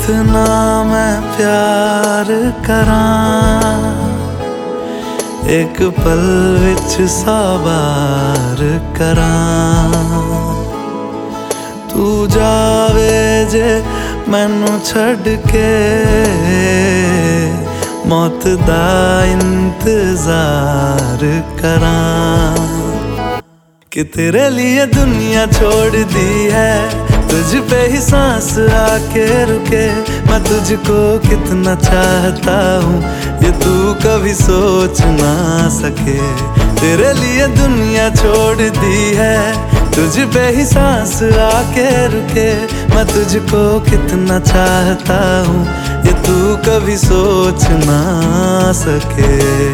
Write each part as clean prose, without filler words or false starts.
कितना मैं प्यार करां, एक पल विच साबार करां। तू जावे जे मैनू छड़ के, मौत दा इंतजार करां। कि तेरे लिए दुनिया छोड़ दी है, तुझ पे ही सांस आके रुके। मैं तुझको कितना चाहता हूँ, ये तू कभी सोच ना सके। तेरे लिए दुनिया छोड़ दी है, तुझ पे ही सांस आके रुके। मैं तुझको कितना चाहता हूँ, ये तू कभी सोच ना सके।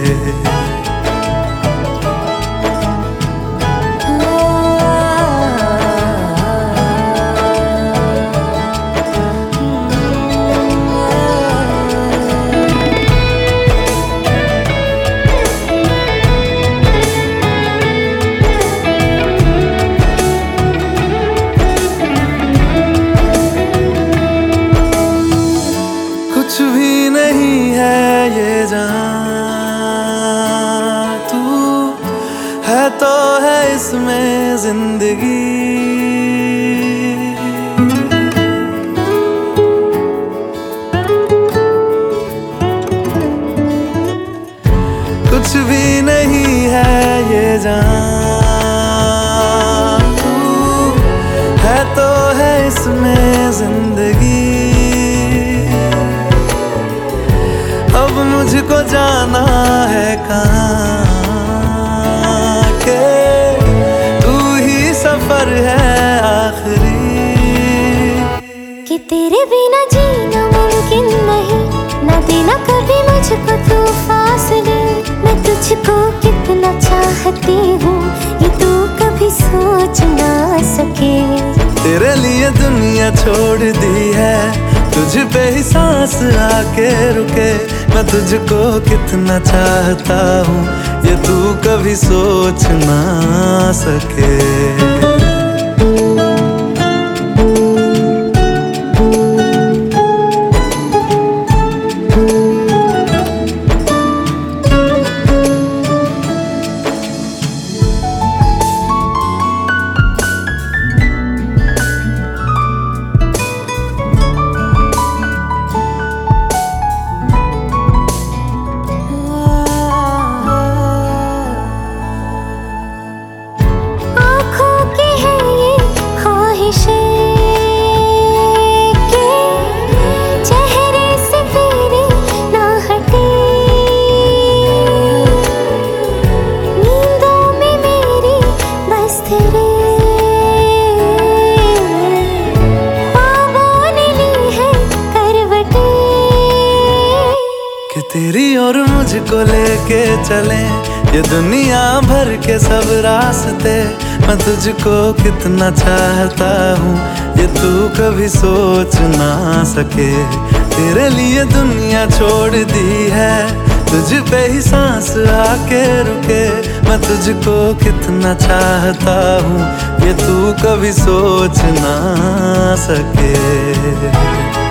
कुछ भी नहीं है ये जहां, तू है तो है इसमें जिंदगी। कुछ भी नहीं है ये जहां, तू है तो है इसमें जिंदगी। अब मुझको जाना है कहाँ के, तू ही सफर है आखिरी। कि तेरे बिना जीना मुमकिन नहीं, ना देना कभी मुझको तू फासले। मैं तुझको कितना चाहती हूँ, ये तू कभी सोच ना सके। तेरे लिए दुनिया छोड़ दी है, तुझ पे ही सांस आके रुके। मैं तुझको कितना चाहता हूँ, ये तू कभी सोच ना सके। तेरी और मुझको लेके चले ये दुनिया भर के सब रास्ते। मैं तुझको कितना चाहता हूँ, ये तू कभी सोच ना सके। तेरे लिए दुनिया छोड़ दी है, तुझ पे ही सांस आके रुके। मैं तुझको कितना चाहता हूँ, ये तू कभी सोच ना सके।